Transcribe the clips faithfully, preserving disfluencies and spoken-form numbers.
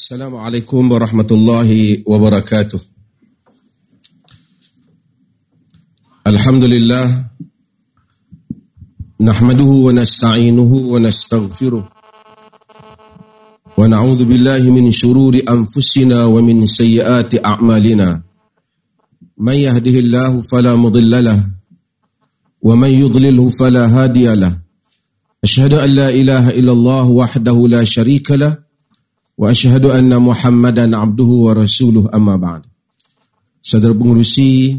Assalamualaikum warahmatullahi wabarakatuh. Alhamdulillah, nahmaduhu wa nasta'inuhu wa nastaghfiruh, wa na'udzu billahi min shururi anfusina wa min sayyiati a'malina. Man yahdihillahu fala mudilla lahu wa man yudlilhu fala hadiya lahu. Asyhadu an la ilaha illallah wahdahu la syarika lahu wa asyhadu anna Muhammadan abduhu wa rasuluh, amma ba'd. Saudara pengurusi,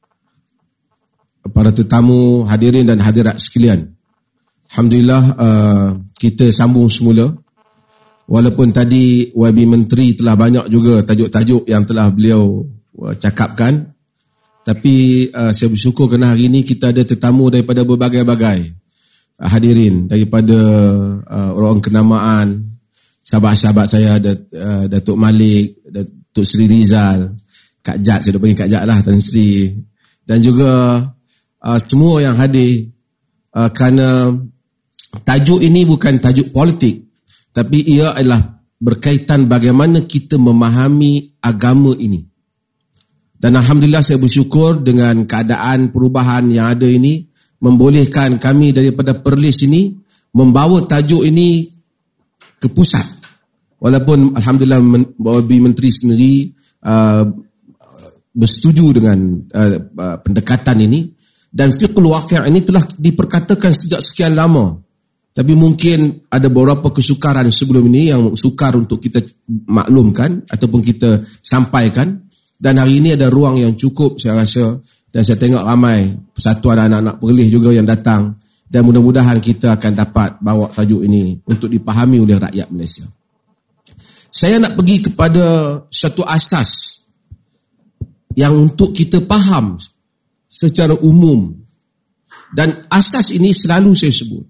para tetamu, hadirin dan hadirat sekalian, alhamdulillah uh, kita sambung semula. Walaupun tadi Y B Menteri telah banyak juga tajuk-tajuk yang telah beliau uh, cakapkan, tapi uh, saya bersyukur kerana hari ini kita ada tetamu daripada berbagai-bagai uh, hadirin, daripada uh, orang kenamaan, sahabat-sahabat saya, Dat, uh, Datuk Malik, Datuk Sri Rizal, Kak Jad, saya dah panggil Kak Jad lah, Tan Sri, dan juga uh, semua yang hadir, uh, kerana tajuk ini bukan tajuk politik, tapi ia adalah berkaitan bagaimana kita memahami agama ini. Dan alhamdulillah saya bersyukur dengan keadaan perubahan yang ada ini, membolehkan kami daripada Perlis ini membawa tajuk ini ke pusat. Walaupun alhamdulillah Y B Menteri sendiri uh, bersetuju dengan uh, uh, pendekatan ini, dan fiqhul waqi' ini telah diperkatakan sejak sekian lama. Tapi mungkin ada beberapa kesukaran sebelum ini yang sukar untuk kita maklumkan ataupun kita sampaikan, dan hari ini ada ruang yang cukup saya rasa, dan saya tengok ramai persatuan anak-anak Perlis juga yang datang, dan mudah-mudahan kita akan dapat bawa tajuk ini untuk dipahami oleh rakyat Malaysia. Saya nak pergi kepada satu asas yang untuk kita faham secara umum, dan asas ini selalu saya sebut.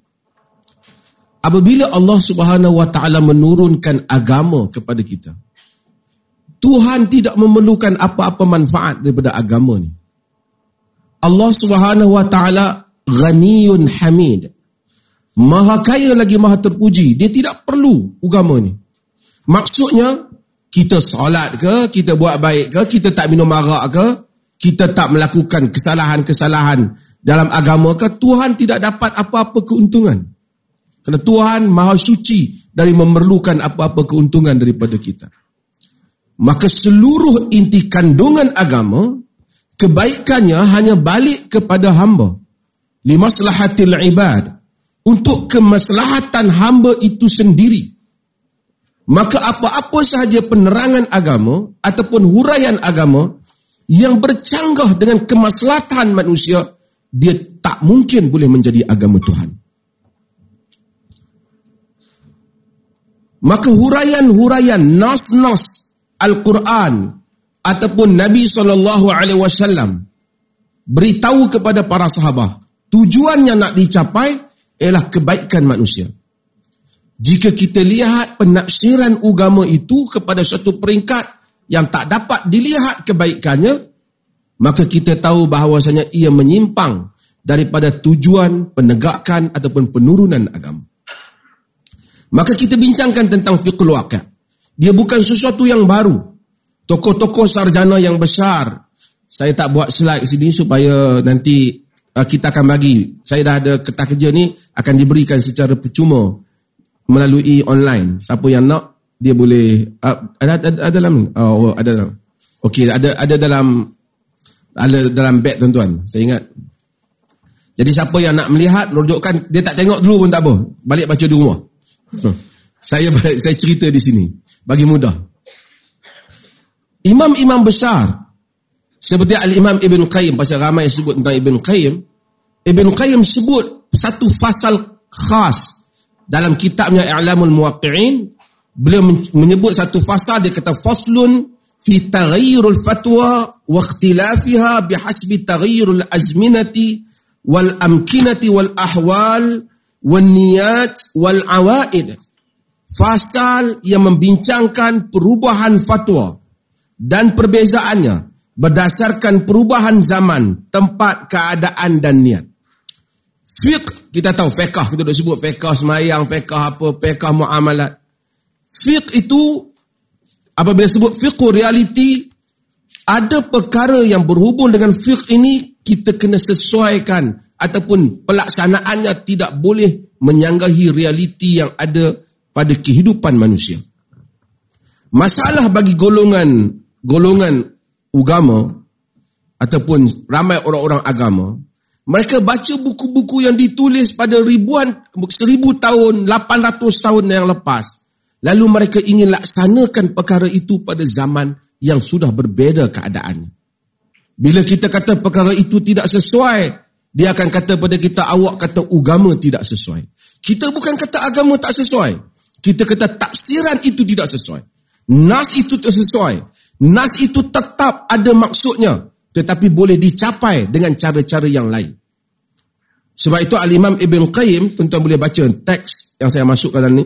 Apabila Allah Subhanahu Wa Taala menurunkan agama kepada kita, Tuhan tidak memerlukan apa-apa manfaat daripada agama ni. Allah Subhanahu Wa Taala Ghaniyun Hamid, Maha kaya lagi Maha terpuji. Dia tidak perlu agama ni. Maksudnya, kita solat ke, kita buat baik ke, kita tak minum arak ke, kita tak melakukan kesalahan-kesalahan dalam agama ke, Tuhan tidak dapat apa-apa keuntungan. Kerana Tuhan Maha suci dari memerlukan apa-apa keuntungan daripada kita. Maka seluruh inti kandungan agama, kebaikannya hanya balik kepada hamba. Limaslahatil ibad, untuk kemaslahatan hamba itu sendiri. Maka apa-apa sahaja penerangan agama ataupun huraian agama yang bercanggah dengan kemaslahatan manusia, dia tak mungkin boleh menjadi agama Tuhan. Maka huraian-huraian nas-nas Al-Quran ataupun Nabi sallallahu alaihi wasallam beritahu kepada para sahabat, tujuannya nak dicapai ialah kebaikan manusia. Jika kita lihat penafsiran agama itu kepada satu peringkat yang tak dapat dilihat kebaikannya, maka kita tahu bahawasanya ia menyimpang daripada tujuan penegakan ataupun penurunan agama. Maka kita bincangkan tentang fiqhul waqi'. Dia bukan sesuatu yang baru. Tokoh-tokoh sarjana yang besar, saya tak buat slide sini supaya nanti uh, kita akan bagi. Saya dah ada kertas kerja ni akan diberikan secara percuma melalui online. Siapa yang nak, dia boleh uh, ada, ada ada dalam oh ada dalam. Okey, ada ada dalam ada dalam beg tuan-tuan. Saya ingat. Jadi siapa yang nak melihat, rujukkan, dia tak tengok dulu pun tak apa. Balik baca di rumah. Hmm. Saya saya cerita di sini bagi mudah. Imam-imam besar seperti Al-Imam Ibn Qayyim, pasal ramai sebut tentang Ibn Qayyim. Ibn Qayyim sebut satu fasal khas dalam kitabnya I'lamul Muwaqqi'in. Beliau menyebut satu fasal, dia kata faslun fi taghayyurul fatwa wa ikhtilafiha bihasbi taghayyurul azminati wal amkinati wal ahwal wan niyat wal awaid. Fasal yang membincangkan perubahan fatwa dan perbezaannya berdasarkan perubahan zaman, tempat, keadaan dan niat. Fiqh, kita tahu fiqh, kita dah sebut fiqh semayang, fiqh apa, fiqh muamalat. Fiqh itu apabila sebut fiqh reality, ada perkara yang berhubung dengan fiqh ini kita kena sesuaikan ataupun pelaksanaannya tidak boleh menyanggahi realiti yang ada pada kehidupan manusia. Masalah bagi golongan golongan agama ataupun ramai orang-orang agama, mereka baca buku-buku yang ditulis pada ribuan, seribu tahun, lapan ratus tahun yang lepas. Lalu mereka ingin laksanakan perkara itu pada zaman yang sudah berbeza keadaan. Bila kita kata perkara itu tidak sesuai, dia akan kata pada kita, awak kata agama tidak sesuai. Kita bukan kata agama tak sesuai. Kita kata tafsiran itu tidak sesuai. Nas itu tak sesuai. Nas itu tetap ada maksudnya, tetapi boleh dicapai dengan cara-cara yang lain. Sebab itu Al-Imam Ibn Qayyim, tuan-tuan boleh baca teks yang saya masukkan dalam ni.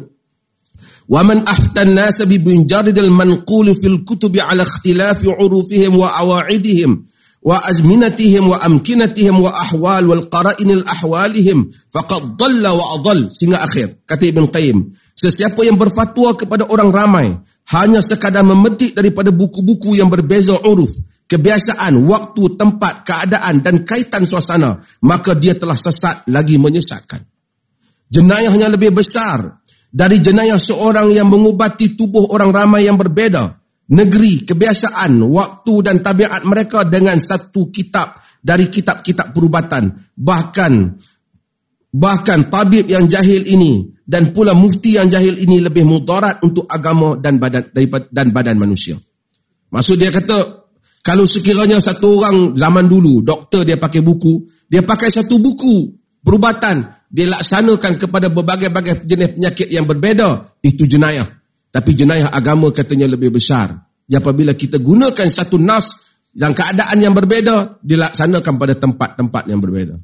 وَمَنْ أَفْتَى النَّاسَ بِمُجَرِّدِ الْمَنْقُولِ فِي الْكُتُبِ عَلَى اخْتِلَافِ عُرُوفِهِمْ وَأَوَاعِدِهِمْ وَأَزْمِنَتِهِمْ وَأَمْكِنَتِهِمْ وَأَحْوَالِ وَالْقَرَائِنِ الْأَحْوَالِهِمْ فَقَدْ ضَلَّ وَأَضَلَّ. Sehingga akhir, kata Ibn Qayyim, sesiapa yang berfatwa kepada orang ramai hanya sekadar memetik daripada buku-buku yang berbeza uruf, kebiasaan, waktu, tempat, keadaan dan kaitan suasana, maka dia telah sesat lagi menyesatkan. Jenayahnya lebih besar dari jenayah seorang yang mengubati tubuh orang ramai yang berbeza, negeri, kebiasaan, waktu dan tabiat mereka dengan satu kitab dari kitab-kitab perubatan. Bahkan bahkan tabib yang jahil ini dan pula mufti yang jahil ini lebih mudarat untuk agama dan badan daripada dan badan manusia. Maksud dia kata, kalau sekiranya satu orang zaman dulu, doktor dia pakai buku, dia pakai satu buku perubatan, dia laksanakan kepada berbagai-bagai jenis penyakit yang berbeza, itu jenayah. Tapi jenayah agama katanya lebih besar. Apabila kita gunakan satu nas dan keadaan yang berbeza, dilaksanakan pada tempat-tempat yang berbeza.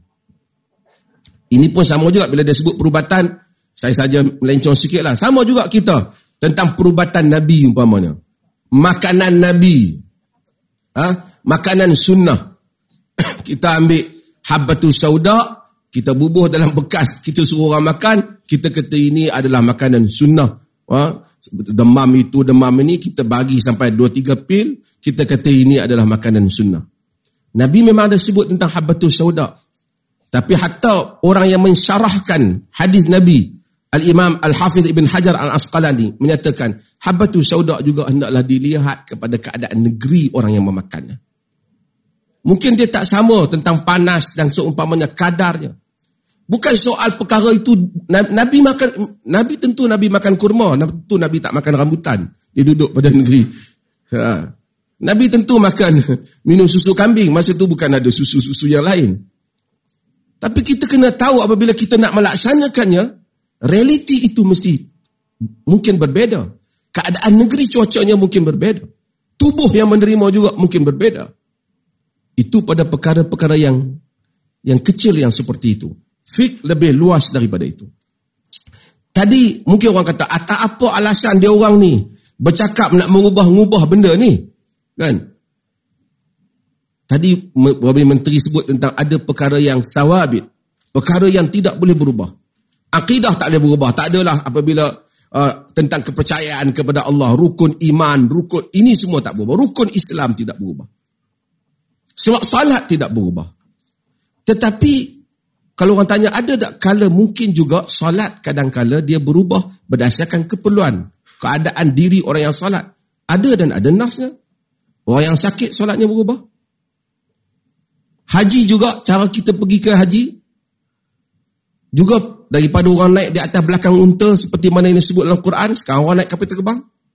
Ini pun sama juga bila dia sebut perubatan, saya saja melencong sikit lah. Sama juga kita tentang perubatan Nabi umpamanya. Makanan Nabi. Ha? Makanan sunnah. Kita ambil habbatus sauda, kita bubuh dalam bekas, kita suruh orang makan, kita kata ini adalah makanan sunnah. Ha? Demam itu, demam ini, kita bagi sampai dua tiga pil, kita kata ini adalah makanan sunnah. Nabi memang ada sebut tentang habbatus sauda. Tapi hatta orang yang mensyarahkan hadis Nabi, Al-Imam Al-Hafidh Ibn Hajar Al-Asqalani menyatakan, habbatus sauda juga hendaklah dilihat kepada keadaan negeri orang yang memakannya. Mungkin dia tak sama tentang panas dan seumpamanya kadarnya. Bukan soal perkara itu, Nabi makan, Nabi tentu Nabi makan kurma, tentu Nabi tak makan rambutan. Dia duduk pada negeri. Ha. Nabi tentu makan minum susu kambing, masa itu bukan ada susu-susu yang lain. Tapi kita kena tahu apabila kita nak melaksanakannya, realiti itu mesti mungkin berbeza. Keadaan negeri cuacanya mungkin berbeza. Tubuh yang menerima juga mungkin berbeza. Itu pada perkara-perkara yang yang kecil yang seperti itu. Fiqh lebih luas daripada itu. Tadi mungkin orang kata, tak apa alasan dia orang ni bercakap nak mengubah-ngubah benda ni. Kan? Tadi Wabi Menteri sebut tentang ada perkara yang sawabit, perkara yang tidak boleh berubah. Akidah tak boleh berubah. Tak adalah apabila uh, tentang kepercayaan kepada Allah, rukun iman, rukun ini semua tak berubah. Rukun Islam tidak berubah. Sebab salat tidak berubah. Tetapi kalau orang tanya, ada tak kala mungkin juga salat kadang-kala dia berubah berdasarkan keperluan, keadaan diri orang yang salat. Ada dan ada nasnya. Orang yang sakit salatnya berubah. Haji juga, cara kita pergi ke haji juga daripada orang naik di atas belakang unta seperti mana yang disebut dalam Quran, sekarang orang naik kapal terbang.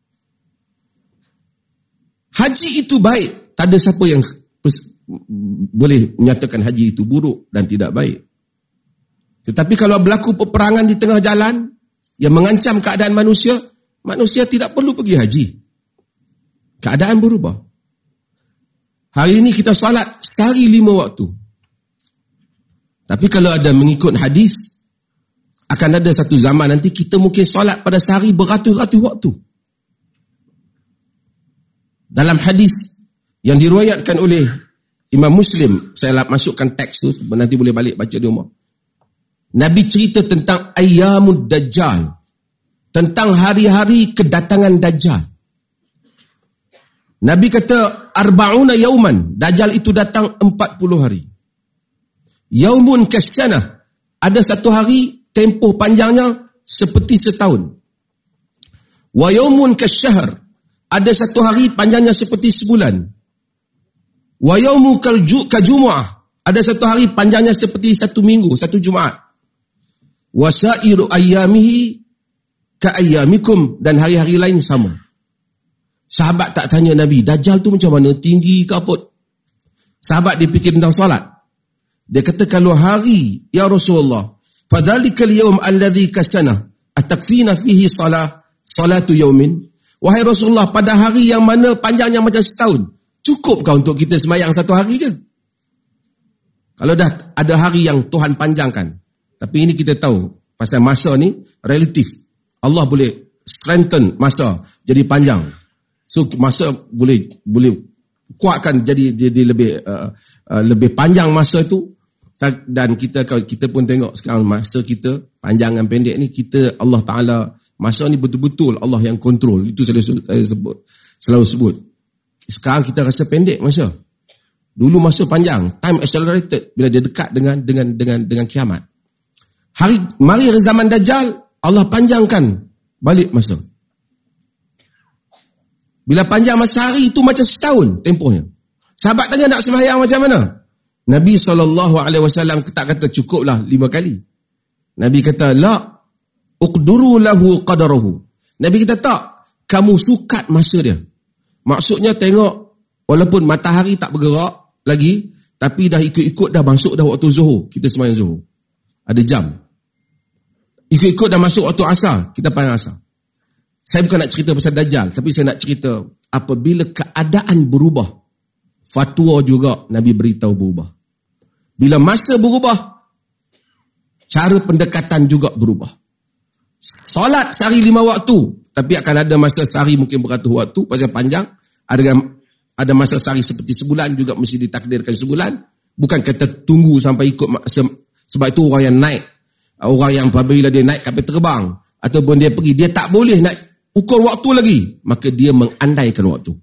Haji itu baik. Tak ada siapa yang boleh menyatakan haji itu buruk dan tidak baik. Tetapi kalau berlaku peperangan di tengah jalan yang mengancam keadaan manusia, manusia tidak perlu pergi haji. Keadaan berubah. Hari ini kita salat sehari lima waktu. Tapi kalau ada mengikut hadis, akan ada satu zaman nanti kita mungkin salat pada sehari beratus-ratus waktu. Dalam hadis yang diriwayatkan oleh Imam Muslim, saya masukkan teks tu, nanti boleh balik baca di rumah. Nabi cerita tentang Ayyamud Dajjal, tentang hari-hari kedatangan Dajjal. Nabi kata arba'una yauman, Dajjal itu datang empat puluh hari. Yaumun kasyana, ada satu hari tempoh panjangnya seperti setahun. Wa yaumun kasyahr, ada satu hari panjangnya seperti sebulan. Wa yaumu kajumu'ah, ada satu hari panjangnya seperti satu minggu, satu Jumaat. Wa sa'iru ayyamihi ka ayyamikum, dan hari-hari lain sama. Sahabat tak tanya Nabi, Dajjal tu macam mana? Tinggi ke apa? Sahabat dia fikir tentang solat. Dia kata, kalau hari, ya Rasulullah, fadhalikal yawm alladhi kasana, atakfina fihi salah, salatu yawmin. Wahai Rasulullah, pada hari yang mana panjangnya macam setahun, cukupkah untuk kita sembahyang satu hari je? Kalau dah ada hari yang Tuhan panjangkan. Tapi ini kita tahu, pasal masa ni relatif. Allah boleh strengthen masa jadi panjang. So masa boleh boleh kuatkan jadi jadi lebih uh, uh, lebih panjang masa itu. Dan kita kita pun tengok sekarang masa kita panjang dan pendek ni, kita Allah Taala masa ni betul-betul Allah yang kontrol. Itu saya sebut selalu sebut. Sekarang kita rasa pendek masa. Dulu masa panjang, time accelerated bila dia dekat dengan dengan dengan dengan kiamat. Hari mari zaman Dajjal, Allah panjangkan balik masa. Bila panjang masa hari itu macam setahun tempohnya. Sahabat tanya nak sembahyang macam mana? Nabi sallallahu alaihi wasallam tak kata cukuplah lima kali. Nabi kata la uqduru lahu qadarahu. Nabi kata tak, kamu sukat masa dia. Maksudnya tengok, walaupun matahari tak bergerak lagi, tapi dah ikut-ikut dah masuk dah waktu zuhur, kita sembahyang zuhur. Ada jam. Ikut-ikut dah masuk waktu asar, kita panggil asar. Saya bukan nak cerita pasal Dajjal, tapi saya nak cerita apabila keadaan berubah, fatwa juga Nabi beritahu berubah. Bila masa berubah, cara pendekatan juga berubah. Solat sehari lima waktu, tapi akan ada masa sehari mungkin beratus waktu, pasal panjang. Ada ada masa sehari seperti sebulan, juga mesti ditakdirkan sebulan. Bukan kata tunggu sampai ikut, sebab itu orang yang naik, orang yang apabila dia naik kapal terbang, ataupun dia pergi, dia tak boleh nak ukur waktu lagi, maka dia mengandaikan waktu.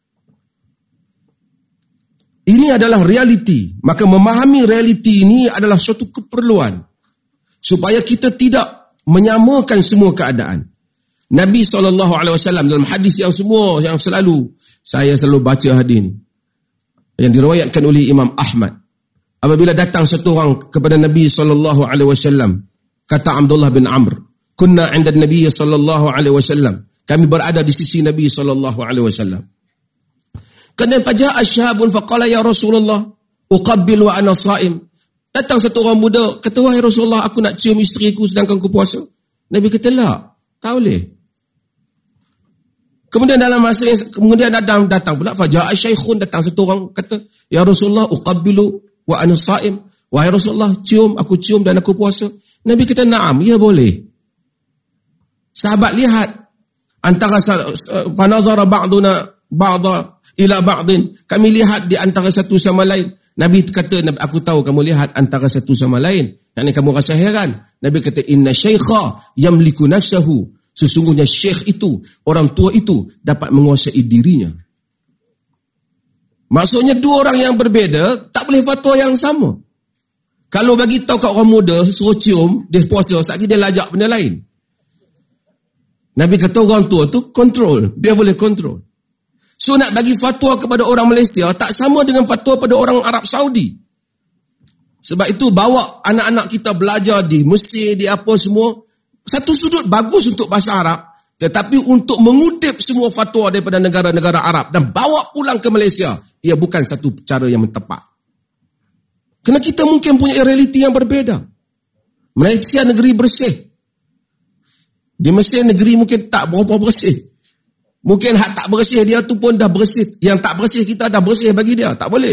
Ini adalah realiti. Maka memahami realiti ini adalah suatu keperluan supaya kita tidak menyamakan semua keadaan. Nabi sallallahu alaihi wasallam dalam hadis yang semua yang selalu saya selalu baca hadis ini, yang diriwayatkan oleh Imam Ahmad, apabila datang satu orang kepada Nabi sallallahu alaihi wasallam, kata Abdullah bin Amr, kunna 'inda Nabi sallallahu alaihi wasallam, kami berada di sisi Nabi sallallahu alaihi wasallam. Kemudian faja'a syahabun faqala ya Rasulullah uqabbil wa ana shaim. Datang satu orang muda, kata wahai Rasulullah, aku nak cium isteriku sedangkan aku puasa. Nabi kata la, tak boleh. Kemudian dalam masa yang kemudian datang datang pula faja'a syaikhun, datang satu orang kata ya Rasulullah uqabbilu wa ana shaim. Wahai Rasulullah, cium, aku cium dan aku puasa. Nabi kata na'am, ya boleh. Sahabat lihat antara fanazara ba'duna ba'da ila ba'din, kami lihat di antara satu sama lain. Nabi kata, aku tahu kamu lihat antara satu sama lain, yang ini kamu rasa heran. Nabi kata inna syaikha yamliku nafsahu, sesungguhnya syekh itu, orang tua itu dapat menguasai dirinya. Maksudnya dua orang yang berbeza tak boleh fatwa yang sama. Kalau bagi tahu kat orang muda suruh cium, dia puasa, sekali dia lajak benda lain. Nabi kata orang tua tu kontrol, dia boleh kontrol. So nak bagi fatwa kepada orang Malaysia tak sama dengan fatwa pada orang Arab Saudi. Sebab itu bawa anak-anak kita belajar di Mesir, di apa semua. Satu sudut bagus untuk bahasa Arab, tetapi untuk mengutip semua fatwa daripada negara-negara Arab dan bawa pulang ke Malaysia, ia bukan satu cara yang tepat. Kerana kita mungkin punya realiti yang berbeza. Malaysia negeri bersih. Di Mesir negeri mungkin tak berapa bersih. Mungkin hak tak bersih dia tu pun dah bersih. Yang tak bersih kita dah bersih bagi dia. Tak boleh.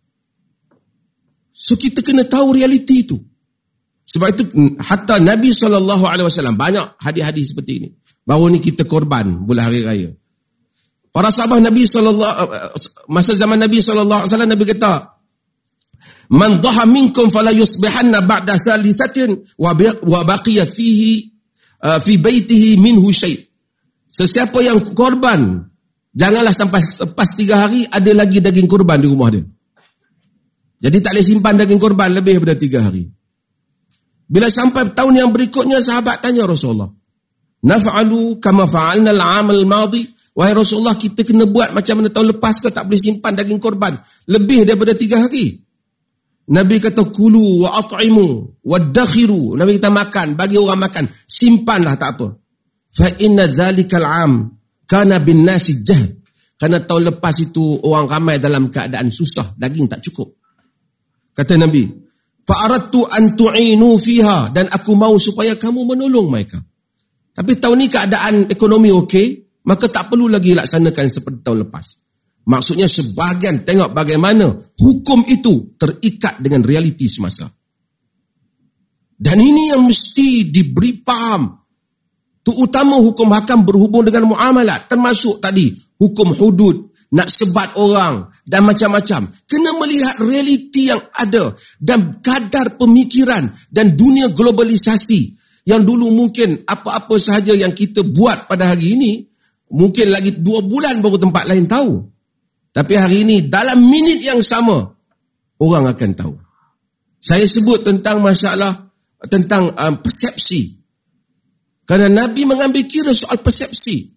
So kita kena tahu realiti itu. Sebab itu hatta Nabi sallallahu alaihi wasallam banyak hadis-hadis seperti ini. Baru ni kita korban bulan hari raya. Para sahabat Nabi sallallahu masa zaman Nabi sallallahu alaihi wasallam, Nabi kata, "Man dhaha minkum fala yusbihanna ba'da thalithatin wa baqiya fihi fi baitihi minhu syai'." Sesiapa yang korban Janganlah sampai lepas tiga hari ada lagi daging korban di rumah dia. Jadi tak boleh simpan daging korban lebih daripada tiga hari. Bila sampai tahun yang berikutnya, sahabat tanya Rasulullah, naf'alu kama fa'alna al-'am al-madi? Wahai Rasulullah, kita kena buat macam mana tahun lepas ke, tak boleh simpan daging korban lebih daripada tiga hari? Nabi kata, kulu wa at'imu wa dakhiru. Nabi kata, makan, bagi orang makan, simpanlah, tak apa. Fa inna dhalikal 'am kana bin nasi jahd. Kerana tahun lepas itu orang ramai dalam keadaan susah, daging tak cukup. Kata Nabi, fa aradtu an tu'inu fiha, dan aku mahu supaya kamu menolong mereka. Tapi tahun ni keadaan ekonomi okey, maka tak perlu lagi laksanakan seperti tahun lepas. Maksudnya sebahagian tengok bagaimana hukum itu terikat dengan realiti semasa. Dan ini yang mesti diberi faham. Terutama hukum hakam berhubung dengan muamalat. Termasuk tadi hukum hudud, nak sebat orang dan macam-macam. Kena melihat realiti yang ada dan kadar pemikiran dan dunia globalisasi. Yang dulu mungkin apa-apa sahaja yang kita buat pada hari ini, mungkin lagi dua bulan baru tempat lain tahu. Tapi hari ini dalam minit yang sama, orang akan tahu. Saya sebut tentang masalah, tentang um, persepsi. Kerana Nabi mengambil kira soal persepsi.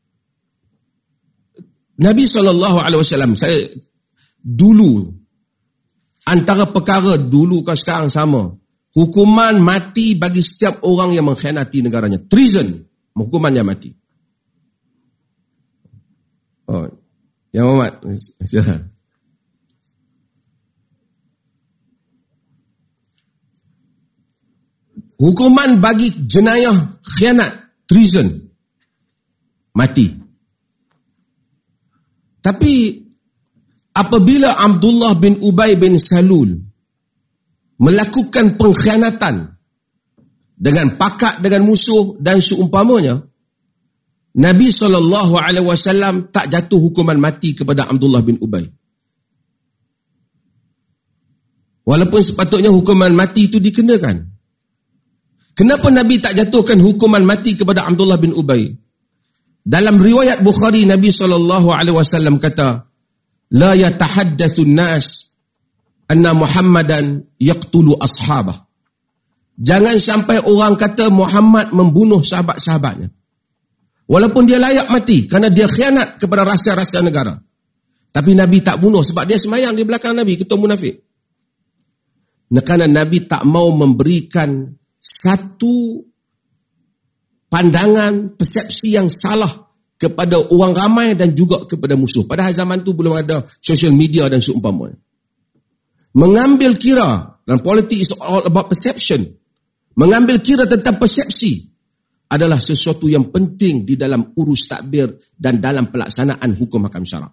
Nabi sallallahu alaihi wasallam, saya dulu, antara perkara dulu ke sekarang sama, hukuman mati bagi setiap orang yang mengkhianati negaranya. Treason, hukumannya mati. Oh, Yang Muhammad. Hukuman bagi jenayah khianat, treason, mati. Tapi apabila Abdullah bin Ubay bin Salul melakukan pengkhianatan dengan pakat dengan musuh dan seumpamanya, Nabi sallallahu alaihi wasallam tak jatuh hukuman mati kepada Abdullah bin Ubay. Walaupun sepatutnya hukuman mati itu dikenakan. Kenapa Nabi tak jatuhkan hukuman mati kepada Abdullah bin Ubay? Dalam riwayat Bukhari, Nabi sallallahu alaihi wasallam kata, la yatahaddatsu an-nas anna Muhammadan yaqtulu ashabah. Jangan sampai orang kata Muhammad membunuh sahabat-sahabatnya. Walaupun dia layak mati kerana dia khianat kepada rahsia-rahsia negara. Tapi Nabi tak bunuh sebab dia semayang di belakang Nabi, ketua munafik. Kerana Nabi tak mau memberikan satu pandangan, persepsi yang salah kepada orang ramai dan juga kepada musuh. Padahal zaman tu belum ada social media dan seumpamanya. Mengambil kira, dan politik is all about perception. Mengambil kira tentang persepsi adalah sesuatu yang penting di dalam urus takbir dan dalam pelaksanaan hukum hakam syarak.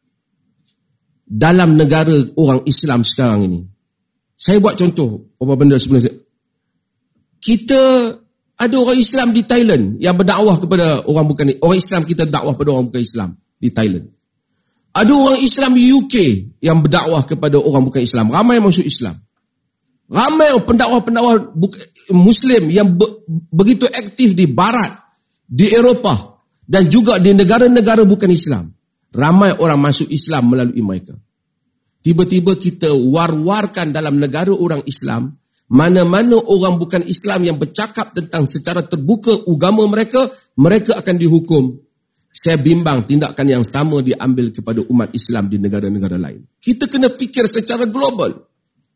Dalam negara orang Islam sekarang ini, saya buat contoh apa benda sebenarnya. Kita ada orang Islam di Thailand yang berdakwah kepada orang bukan orang Islam, kita dakwah kepada orang bukan Islam di Thailand. Ada orang Islam di U K yang berdakwah kepada orang bukan Islam, ramai masuk Islam. Ramai pendakwah-pendakwah Muslim yang be, begitu aktif di Barat, di Eropah dan juga di negara-negara bukan Islam. Ramai orang masuk Islam melalui mereka. Tiba-tiba kita war-warkan dalam negara orang Islam, mana-mana orang bukan Islam yang bercakap tentang secara terbuka agama mereka, mereka akan dihukum. Saya bimbang tindakan yang sama diambil kepada umat Islam di negara-negara lain. Kita kena fikir secara global.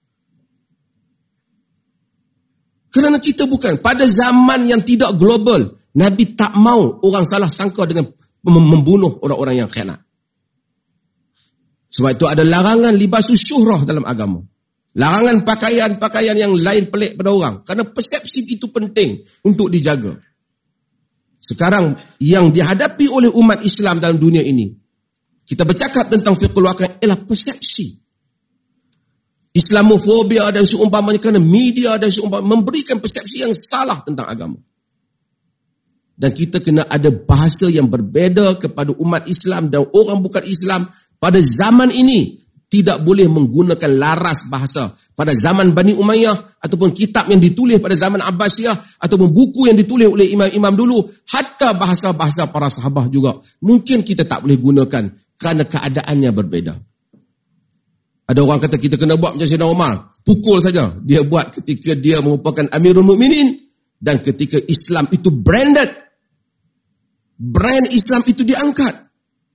Kerana kita bukan, pada zaman yang tidak global, Nabi tak mau orang salah sangka dengan membunuh orang-orang yang khianat. Sebab itu ada larangan libasus syuhrah dalam agama. Larangan pakaian-pakaian yang lain pelik pada orang. Kerana persepsi itu penting untuk dijaga. Sekarang yang dihadapi oleh umat Islam dalam dunia ini, kita bercakap tentang fiqhul waqi' ialah persepsi. Islamofobia dan seumpamanya kerana media dan seumpamanya memberikan persepsi yang salah tentang agama. Dan kita kena ada bahasa yang berbeza kepada umat Islam dan orang bukan Islam pada zaman ini. tidak boleh menggunakan laras bahasa pada zaman Bani Umayyah ataupun kitab yang ditulis pada zaman Abbasiyah ataupun buku yang ditulis oleh imam-imam dulu, hatta bahasa-bahasa para sahabat juga mungkin kita tak boleh gunakan kerana keadaannya berbeza. Ada orang kata kita kena buat macam Sayyidina Umar, pukul saja. Dia buat ketika dia merupakan Amirul Mukminin dan ketika Islam itu branded, brand Islam itu diangkat.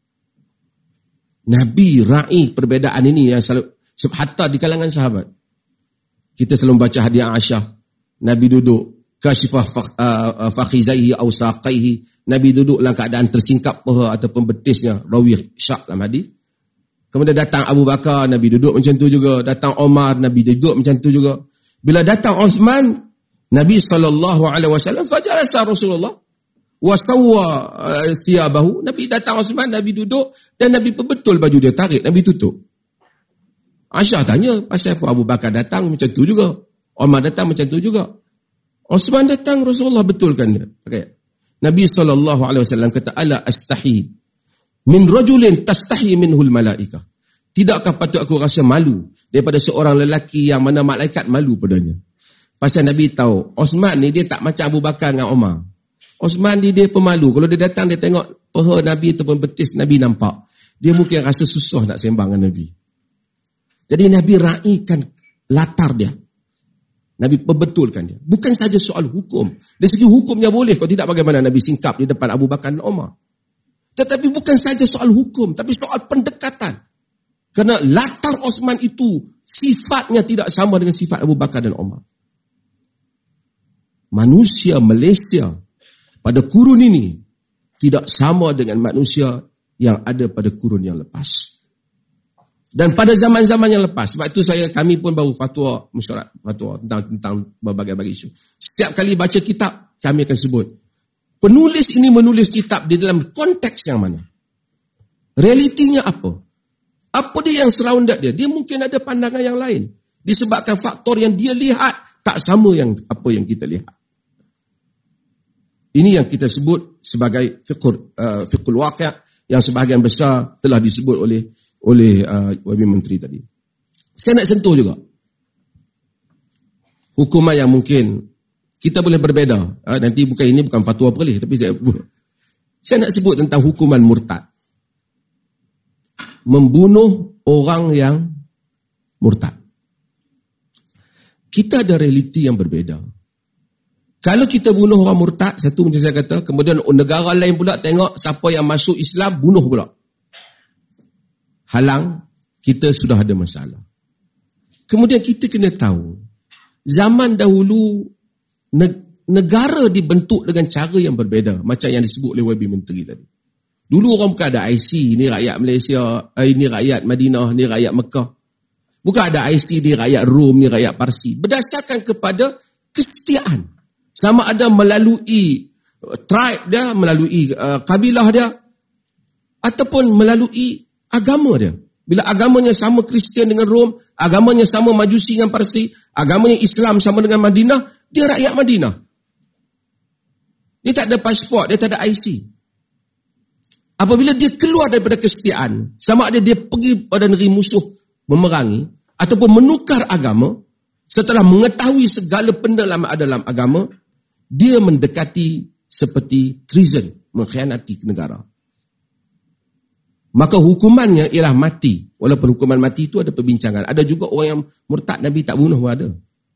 Nabi raih perbezaan ini yang selalu, hatta di kalangan sahabat. Kita selalu baca hadis Aisyah, Nabi duduk kasyifah fakhizaihi aw saqaihi, Nabi duduk dalam keadaan tersingkap paha ataupun betisnya, rawi syak dalam hadis. Kemudian datang Abu Bakar, Nabi duduk macam tu juga. Datang Omar, Nabi duduk macam tu juga. Bila datang Osman, Nabi sallallahu alaihi wasallam fajalasa Rasulullah wa sawwa thiyabahu. Nabi datang Osman, Nabi duduk dan Nabi perbetul baju dia, tarik, Nabi tutup. Aisyah tanya, pasal apa Abu Bakar datang macam tu juga, Omar datang macam tu juga, Osman datang, Rasulullah betulkan dia. Okay. Nabi sallallahu alaihi wasallam kata, ala astahi min rajulin tastahi minhul malaikah. Tidakkah patut aku rasa malu daripada seorang lelaki yang mana malaikat malu padanya? Pasal Nabi tahu Osman ni dia tak macam Abu Bakar dengan Omar. Osman ni dia pemalu. Kalau dia datang, dia tengok paha Nabi ataupun betis Nabi nampak, dia mungkin rasa susah nak sembang dengan Nabi. Jadi Nabi raikan latar dia. Nabi perbetulkan dia. Bukan saja soal hukum. Dari segi hukumnya boleh. Kalau tidak, bagaimana Nabi singkap di depan Abu Bakar dan Omar. Tetapi bukan saja soal hukum, tapi soal pendekatan. Kerana latar Osman itu sifatnya tidak sama dengan sifat Abu Bakar dan Omar. Manusia Malaysia pada kurun ini tidak sama dengan manusia yang ada pada kurun yang lepas. Dan pada zaman-zaman yang lepas, sebab itu saya kami pun baru fatwa, mesyuarat fatwa tentang tentang berbagai-bagai isu. Setiap kali baca kitab, kami akan sebut penulis ini menulis kitab di dalam konteks yang mana? Realitinya apa? Apa dia yang surrounded dia? Dia mungkin ada pandangan yang lain. Disebabkan faktor yang dia lihat tak sama yang apa yang kita lihat. Ini yang kita sebut sebagai fiqh uh, fiqhul waqi' yang sebahagian besar telah disebut oleh oleh uh, Wabi Menteri tadi. Saya nak sentuh juga hukuman yang mungkin kita boleh berbeza. Uh, nanti bukan ini bukan fatwa perlis, tapi saya saya nak sebut tentang hukuman murtad. Membunuh orang yang murtad. Kita ada realiti yang berbeza. Kalau kita bunuh orang murtad, satu macam saya kata, kemudian negara lain pula tengok siapa yang masuk Islam, bunuh pula. Halang, kita sudah ada masalah. Kemudian kita kena tahu, zaman dahulu, negara dibentuk dengan cara yang berbeza, macam yang disebut oleh Wabi Menteri tadi. Dulu orang bukan ada I C, ni rakyat Malaysia, ini rakyat Madinah, ni rakyat Mekah. Bukan ada I C, ni rakyat Rom, ni rakyat Parsi. Berdasarkan kepada kesetiaan. Sama ada melalui tribe dia, melalui uh, kabilah dia, ataupun melalui agama dia. Bila agamanya sama Kristian dengan Rom, agamanya sama Majusi dengan Parsi, agamanya Islam sama dengan Madinah, dia rakyat Madinah. Dia tak ada pasport, dia tak ada I C. Apabila dia keluar daripada kesetiaan, sama ada dia pergi pada negeri musuh memerangi, ataupun menukar agama, setelah mengetahui segala pendalaman dalam agama, dia mendekati seperti treason, mengkhianati negara. Maka hukumannya ialah mati. Walaupun hukuman mati itu ada perbincangan. Ada juga orang yang murtad Nabi tak bunuh pun ada.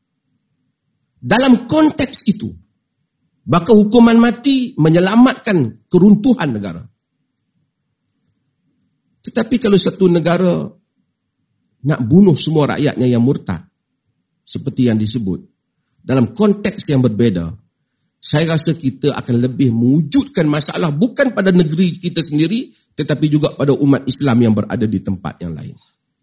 Dalam konteks itu, maka hukuman mati menyelamatkan keruntuhan negara. Tetapi kalau satu negara nak bunuh semua rakyatnya yang murtad, seperti yang disebut, dalam konteks yang berbeza, saya rasa kita akan lebih mewujudkan masalah bukan pada negeri kita sendiri, tetapi juga pada umat Islam yang berada di tempat yang lain.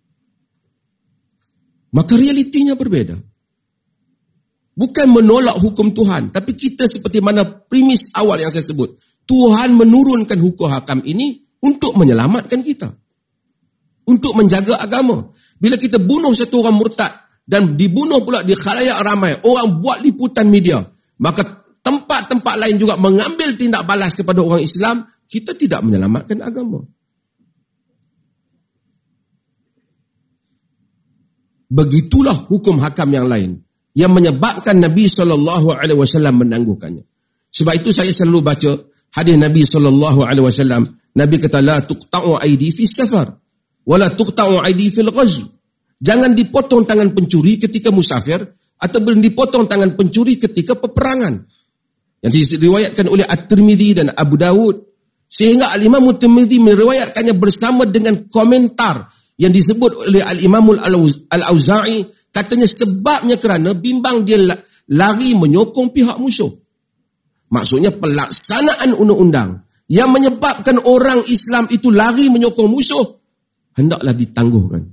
Maka realitinya berbeza. Bukan menolak hukum Tuhan, tapi kita seperti mana premis awal yang saya sebut, Tuhan menurunkan hukum hakam ini untuk menyelamatkan kita, untuk menjaga agama. Bila kita bunuh satu orang murtad dan dibunuh pula di khalayak ramai, orang buat liputan media, maka tempat-tempat lain juga mengambil tindak balas kepada orang Islam, kita tidak menyelamatkan agama. begitulah hukum hakam yang lain yang menyebabkan Nabi sallallahu alaihi wasallam menangguhkannya. Sebab itu saya selalu baca hadis Nabi sallallahu alaihi wasallam. Nabi kata, la tuqta'u aidi fi safar wa la tuqta'u aidi fil ghazw. Jangan dipotong tangan pencuri ketika musafir ataupun dipotong tangan pencuri ketika peperangan. Yang diriwayatkan oleh At-Tirmidzi dan Abu Dawud, sehingga Al-Imam At-Tirmidzi meriwayatkannya bersama dengan komentar yang disebut oleh Al-Imam Al-Auza'i, katanya sebabnya kerana bimbang dia lari menyokong pihak musuh. Maksudnya pelaksanaan undang-undang yang menyebabkan orang Islam itu lari menyokong musuh hendaklah ditangguhkan.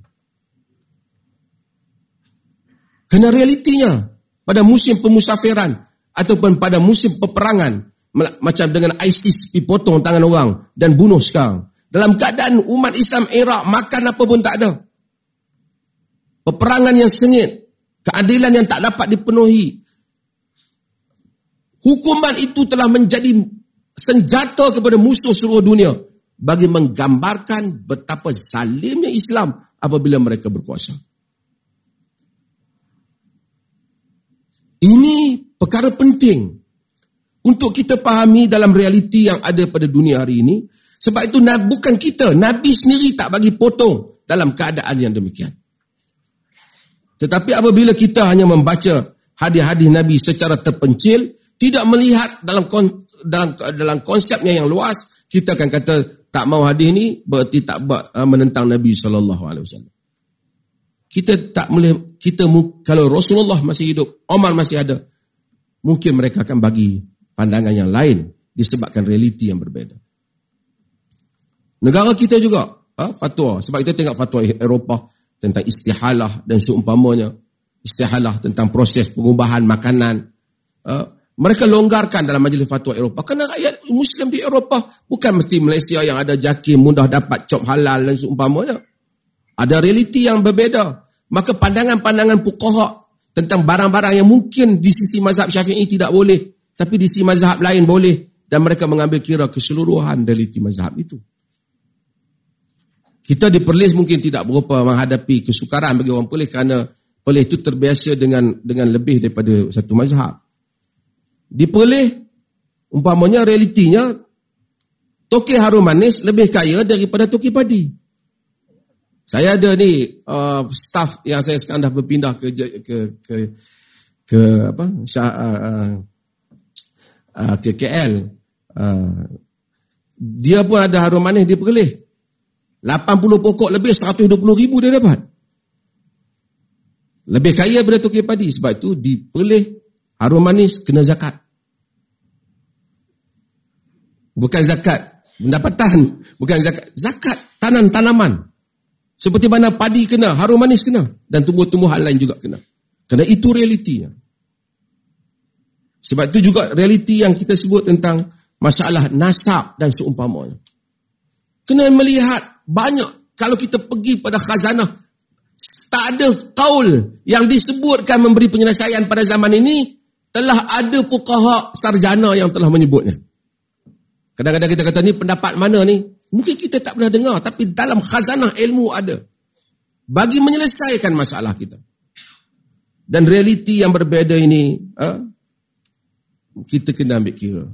Kerana realitinya pada musim pemusafiran ataupun pada musim peperangan, macam dengan ISIS pergi potong tangan orang dan bunuh sekarang, dalam keadaan umat Islam Iraq makan apa pun tak ada, peperangan yang sengit, keadilan yang tak dapat dipenuhi, hukuman itu telah menjadi senjata kepada musuh seluruh dunia bagi menggambarkan betapa zalimnya Islam apabila mereka berkuasa. Ini perkara penting untuk kita fahami dalam realiti yang ada pada dunia hari ini. Sebab itu bukan kita, Nabi sendiri tak bagi potong dalam keadaan yang demikian. Tetapi apabila kita hanya membaca hadis-hadis Nabi secara terpencil, tidak melihat dalam dalam dalam konsepnya yang luas, kita akan kata tak mau hadis ni berarti tak menentang Nabi sallallahu alaihi wasallam. Kita tak boleh, kita kalau Rasulullah masih hidup, Umar masih ada, mungkin mereka akan bagi pandangan yang lain disebabkan realiti yang berbeza. Negara kita juga ha, fatwa, sebab kita tengok fatwa Eropah tentang istihalah dan seumpamanya, istihalah tentang proses pengubahan makanan, ha, mereka longgarkan dalam majlis fatwa Eropah. Kerana rakyat Muslim di Eropah bukan mesti Malaysia yang ada JAKIM mudah dapat cop halal dan seumpamanya. Ada realiti yang berbeza. Maka pandangan-pandangan fuqaha tentang barang-barang yang mungkin di sisi mazhab Syafi'i tidak boleh, tapi di sisi mazhab lain boleh, dan mereka mengambil kira keseluruhan realiti mazhab itu. Kita di Perlis mungkin tidak berapa menghadapi kesukaran bagi orang Perlis kerana Perlis itu terbiasa dengan dengan lebih daripada satu mazhab. Di Perlis, umpamanya realitinya, Toki Harum Manis lebih kaya daripada Toki Padi. Saya ada ni uh, staff yang saya sekarang dah berpindah ke ke ke ke apa Syah, uh, uh, ke K L. Uh, dia pun ada harum manis di Perlis. lapan puluh pokok lebih seratus dua puluh ribu dia dapat. Lebih kaya daripada Toki Padi. Sebab itu di Perlis harum manis kena zakat. Bukan zakat pendapatan, bukan zakat, zakat tanam-tanaman. Seperti mana padi kena, harum manis kena, dan tumbuh-tumbuhan lain juga kena. Kerana itu realitinya. Sebab itu juga realiti yang kita sebut tentang masalah nasab dan seumpamanya. Kena melihat banyak, kalau kita pergi pada khazanah, tak ada qaul yang disebutkan memberi penyelesaian pada zaman ini, telah ada fuqaha sarjana yang telah menyebutnya. Kadang-kadang kita kata ni pendapat mana ni? Mungkin kita tak pernah dengar, tapi dalam khazanah ilmu ada. Bagi menyelesaikan masalah kita. Dan realiti yang berbeza ini, ha, kita kena ambil kira.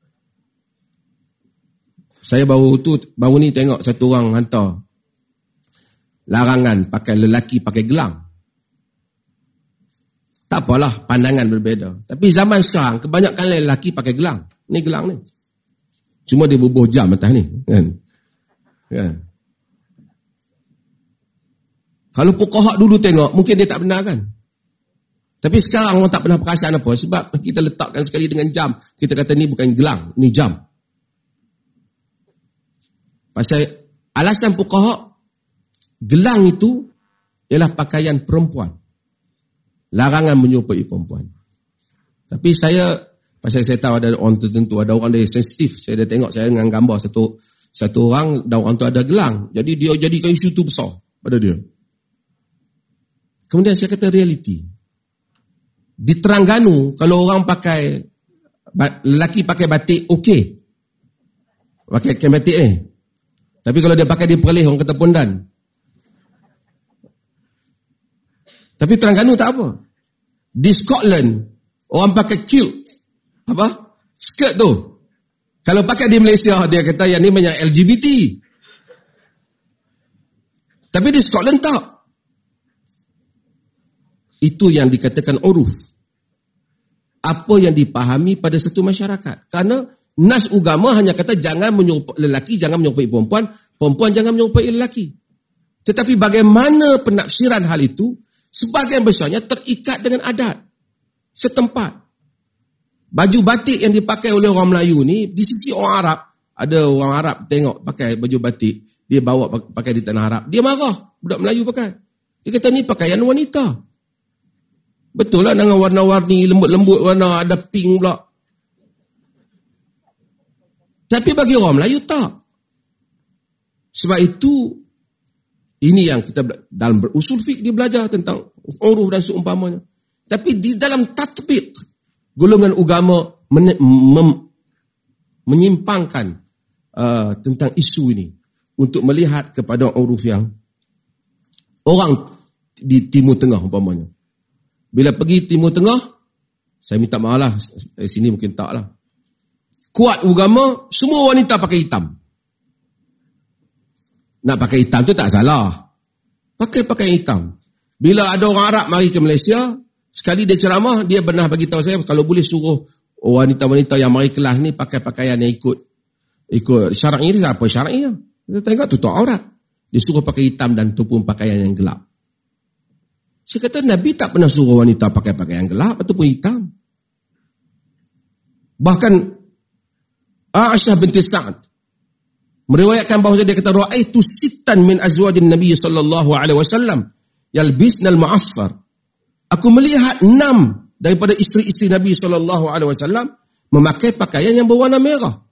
Saya baru tu baru ni tengok satu orang hantar larangan pakai lelaki pakai gelang. Tak apalah, pandangan berbeza. Tapi zaman sekarang, kebanyakan lelaki pakai gelang. Ni gelang ni. Cuma dia bubuh jam atas ni. Kan? Kan? Kalau fuqaha dulu tengok, mungkin dia tak benar kan? Tapi sekarang orang tak pernah perasaan apa. Sebab kita letakkan sekali dengan jam. Kita kata ni bukan gelang, ni jam. Pasal alasan fuqaha, gelang itu ialah pakaian perempuan. Larangan menyerupai perempuan. Tapi saya, pasal saya tahu ada orang tertentu, ada orang dia sensitif. Saya dah tengok, saya dengan gambar satu satu orang, dan orang tu ada gelang. Jadi dia jadikan isu tu besar pada dia. Kemudian saya kata realiti. Di Terengganu, kalau orang pakai, lelaki pakai batik, okey. Pakai kain batik ni. Tapi kalau dia pakai di Perlis, orang kata pondan. Tapi Terengganu tak apa. Di Scotland, orang pakai kilt. Apa? Skirt tu. Kalau pakai di Malaysia, dia kata yang ni banyak L G B T. Tapi di Scotland tak. Itu yang dikatakan uruf. Apa yang dipahami pada satu masyarakat. Karena nas agama hanya kata jangan menyerupai lelaki, jangan menyerupai perempuan, perempuan jangan menyerupai lelaki. Tetapi bagaimana penafsiran hal itu, sebahagian besarnya terikat dengan adat setempat. Baju batik yang dipakai oleh orang Melayu ni, di sisi orang Arab, ada orang Arab tengok pakai baju batik, dia bawa pakai di tanah Arab, dia marah, budak Melayu pakai. Dia kata ni pakaian wanita. Betul lah dengan warna-warni, lembut-lembut warna, ada pink pula. Tapi bagi orang Melayu tak. Sebab itu, ini yang kita dalam berusul fiqh dia belajar tentang uruf dan seumpamanya. Tapi di dalam tatbiq, golongan agama men, mem, menyimpangkan uh, tentang isu ini untuk melihat kepada uruf yang orang di Timur Tengah umpamanya. Bila pergi Timur Tengah, saya minta maaf lah, eh, sini mungkin tak lah. Kuat agama, semua wanita pakai hitam. Nak pakai hitam tu tak salah. Pakai pakai hitam. Bila ada orang Arab mari ke Malaysia, sekali dia ceramah, dia pernah bagi tahu saya, kalau boleh suruh wanita-wanita yang mari kelas ni pakai pakaian yang ikut ikut syar'i ni, apa syar'i? Dia tengok tutup aurat. Dia suruh pakai hitam dan tu pun pakaian yang gelap. Saya kata Nabi tak pernah suruh wanita pakai pakaian gelap ataupun hitam. Bahkan Aisyah binti Sa'ad meriwayatkan bahawa dia kata ra'aitu sittan min azwajin Nabi sallallahu alaihi wasallam yalbisna al-mu'asfar. Aku melihat enam daripada isteri-isteri Nabi sallallahu alaihi wasallam memakai pakaian yang berwarna merah.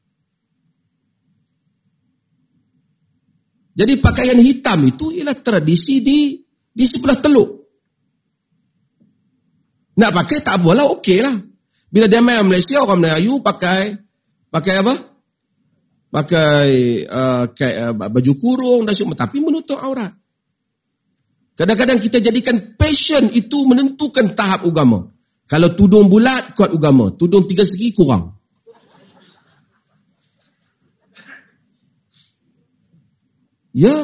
Jadi pakaian hitam itu ialah tradisi di di sebelah Teluk. Nak pakai tak apalah, okey lah. Bila dia main Malaysia, orang Melayu pakai pakai apa? Pakai uh, kain, uh, baju kurung dan semua, tapi menutup aurat. Kadang-kadang kita jadikan passion itu menentukan tahap agama. Kalau tudung bulat, kuat agama. Tudung tiga segi, kurang. Ya.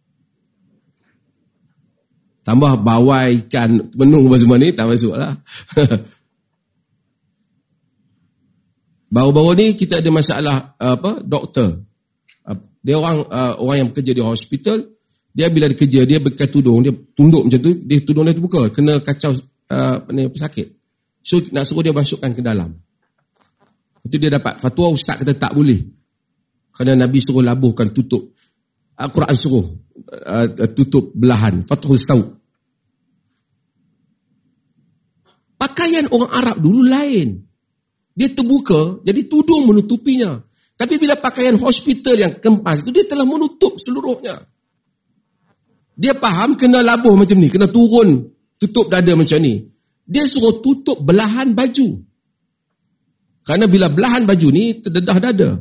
Tambah bawai ikan menung semua ni, tak masuk lah. Baru-baru ni kita ada masalah apa doktor. Dia orang uh, orang yang bekerja di hospital, dia bila dia kerja, dia pakai tudung, dia tunduk macam tu, dia tudung dia terbuka, kena kacau uh, ni pesakit. So nak suruh dia masukkan ke dalam. Itu dia dapat fatwa ustaz kata tak boleh. Kerana Nabi suruh labuhkan tutup. Al-Quran suruh uh, tutup belahan, fathul saw. Pakaian orang Arab dulu lain. Dia terbuka, jadi tudung menutupinya. Tapi bila pakaian hospital yang kempas itu, dia telah menutup seluruhnya. Dia faham kena labuh macam ni, kena turun, tutup dada macam ni. Dia suruh tutup belahan baju. Kerana bila belahan baju ni, terdedah dada.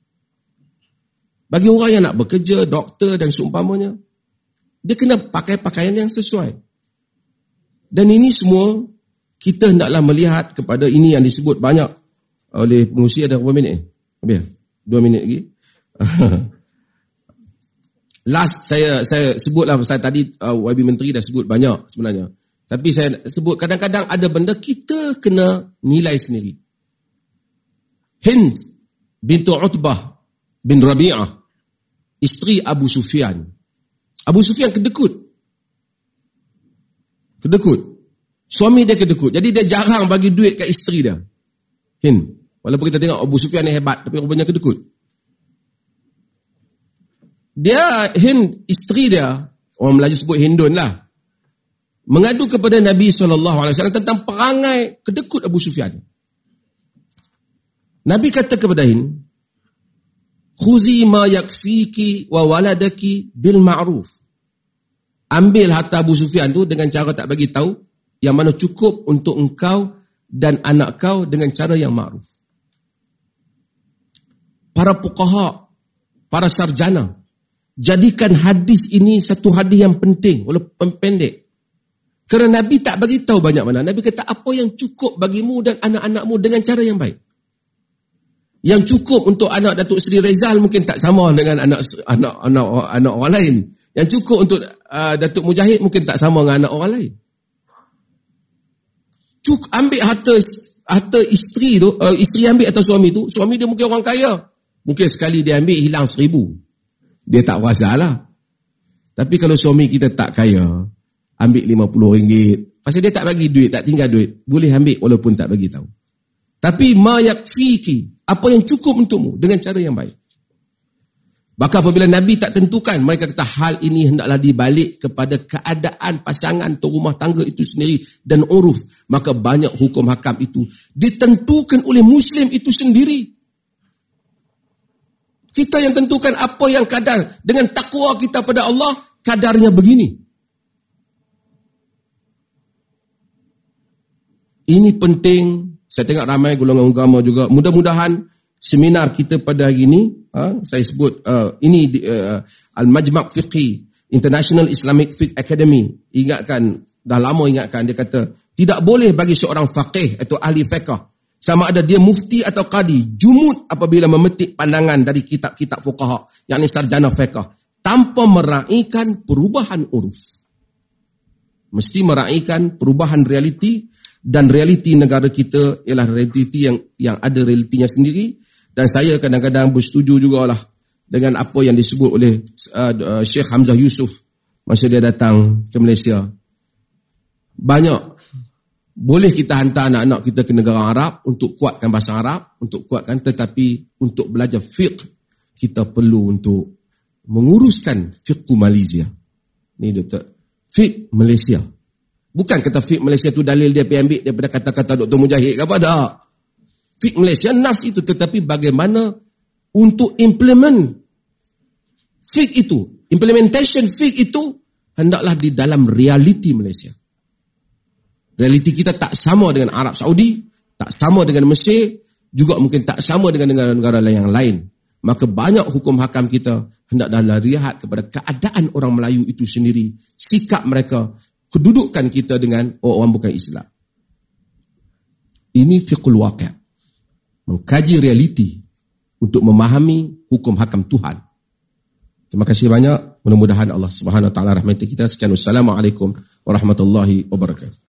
Bagi orang yang nak bekerja, doktor dan seumpamanya, dia kena pakai pakaian yang sesuai. Dan ini semua, kita hendaklah melihat kepada ini yang disebut banyak oleh pengurusi. Ada berapa minit? Habis? Dua minit lagi. Last, saya saya sebutlah, saya tadi uh, Y B Menteri dah sebut banyak sebenarnya. Tapi saya sebut kadang-kadang ada benda kita kena nilai sendiri. Hind bintu Utbah bin Rabi'ah, isteri Abu Sufyan. Abu Sufyan kedekut. Kedekut. Suami dia kedekut. Jadi dia jarang bagi duit kat isteri dia. Hind. Walaupun kita tengok Abu Sufyan ni hebat, tapi rupanya kedekut. Dia, Hind, isteri dia, orang Melayu sebut Hindun lah, mengadu kepada Nabi sallallahu alaihi wasallam tentang perangai kedekut Abu Sufyan. Nabi kata kepada Hind, khuzi ma yakfiki wa waladaki bil ma'ruf. Ambil harta Abu Sufyan tu dengan cara tak bagi tahu, yang mana cukup untuk engkau dan anak kau dengan cara yang ma'ruf. Para fuqaha, para sarjana, jadikan hadis ini satu hadis yang penting, walaupun pendek. Kerana Nabi tak bagi tahu banyak mana. Nabi kata apa yang cukup bagimu dan anak-anakmu dengan cara yang baik. Yang cukup untuk anak Datuk Seri Rizal mungkin tak sama dengan anak anak anak, anak orang lain. Yang cukup untuk uh, Datuk Mujahid mungkin tak sama dengan anak orang lain. Cuk ambil harta harta isteri tu, uh, isteri ambil atau suami tu, suami dia mungkin orang kaya. Mungkin sekali dia ambil hilang seribu. Dia tak rasa lah. Tapi kalau suami kita tak kaya, ambil lima puluh ringgit. Pasal dia tak bagi duit, tak tinggal duit. Boleh ambil walaupun tak bagi tahu. Tapi ma yakfiki, apa yang cukup untukmu dengan cara yang baik. Maka apabila Nabi tak tentukan, mereka kata hal ini hendaklah dibalik kepada keadaan pasangan atau rumah tangga itu sendiri dan uruf. Maka banyak hukum hakam itu ditentukan oleh Muslim itu sendiri. Kita yang tentukan apa yang kadar. Dengan takwa kita pada Allah, kadarnya begini. Ini penting. Saya tengok ramai golongan agama juga. Mudah-mudahan seminar kita pada hari ini, ha, saya sebut, uh, ini uh, Al-Majma' Fiqhi, International Islamic Fiqh Academy. Ingatkan, dah lama ingatkan, dia kata, tidak boleh bagi seorang faqih atau ahli fiqh, sama ada dia mufti atau qadi, jumud apabila memetik pandangan dari kitab-kitab fuqaha, yakni sarjana fiqh, tanpa meraihkan perubahan uruf. Mesti meraihkan perubahan realiti. Dan realiti negara kita ialah realiti yang yang ada realitinya sendiri. Dan saya kadang-kadang bersetuju jugalah dengan apa yang disebut oleh uh, uh, Sheikh Hamzah Yusuf masa dia datang ke Malaysia. Banyak boleh kita hantar anak-anak kita ke negara Arab untuk kuatkan bahasa Arab, untuk kuatkan, tetapi untuk belajar fiqh kita perlu untuk menguruskan fiqh Malaysia. Ni Doktor, fiqh Malaysia. Bukan kata fiqh Malaysia tu dalil dia pergi ambil daripada kata-kata Doktor Mujahid ke apa, tak. Fiqh Malaysia nas itu, tetapi bagaimana untuk implement fiqh itu, implementation fiqh itu hendaklah di dalam realiti Malaysia. Realiti kita tak sama dengan Arab Saudi, tak sama dengan Mesir, juga mungkin tak sama dengan negara-negara yang lain. Maka banyak hukum hakam kita hendaklah lihat kepada keadaan orang Melayu itu sendiri, sikap mereka, kedudukan kita dengan orang bukan Islam. Ini fiqhul waqi'. Mengkaji realiti untuk memahami hukum hakam Tuhan. Terima kasih banyak. Mudah-mudahan Allah Subhanahu Wa Taala rahmati kita. Sekian, wassalamualaikum warahmatullahi wabarakatuh.